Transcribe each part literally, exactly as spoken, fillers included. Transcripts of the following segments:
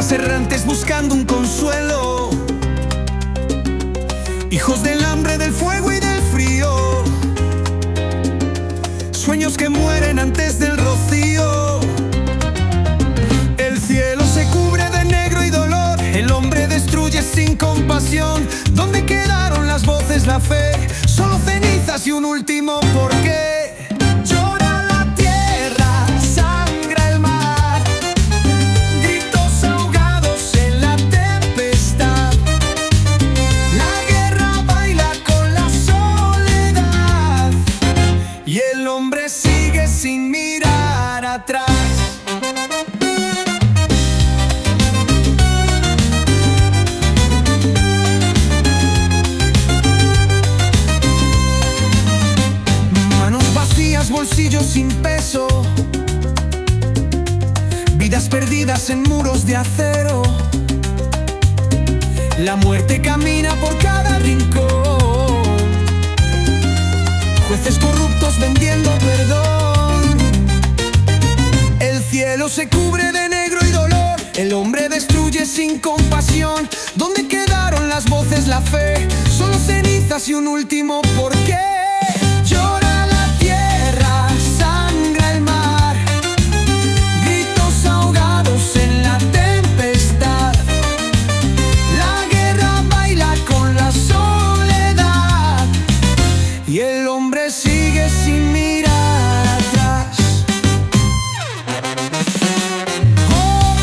tierras errantes buscando un consuelo, hijos del hambre, del fuego y del frío, sueños que mueren antes del rocío. El cielo se cubre de negro y dolor, el hombre destruye sin compasión. ¿Dónde quedaron las voces, la fe? Solo cenizas y un último porqué. Llora la tierra, sangra el mar, gritos ahogados en la tempestad. La guerra baila con la soledad y el hombre sigue sin mirar atrás. Bolsillos sin peso, vidas perdidas en muros de acero. La muerte camina por cada rincón, jueces corruptos vendiendo perdón. El cielo se cubre de negro y dolor, el hombre destruye sin compasión. ¿Dónde quedaron las voces, la fe? Solo cenizas y un último porqué. Llora la tierra, sangra el mar, gritos ahogados en la tempestad. La guerra baila con la soledad y el hombre sigue sin mirar atrás. Oh.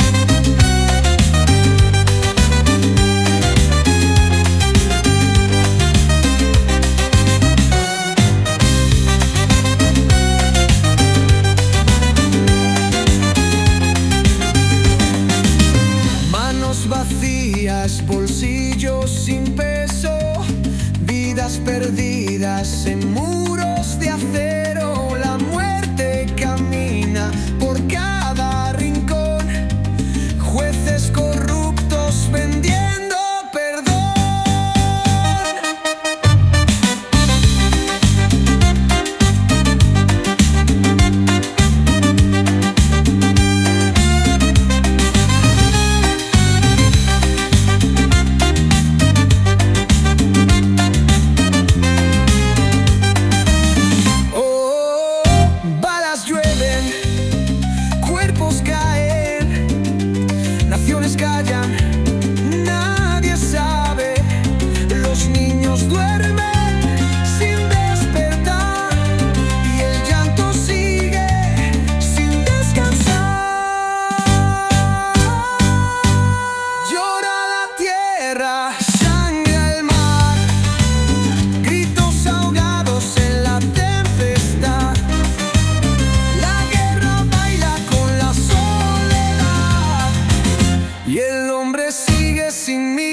Vacías, bolsillos sin peso, vidas perdidas en muros de acero. La muerte camina por cada rincón, jueces corruptos vendiendo perdón. Callan, nadie sabe, los niños duermen sin despertar y el llanto sigue sin descansar. Llora la tierra, sangra el mar, gritos ahogados en la tempestad. La guerra baila con la soledad y el hombre sigue sin mí.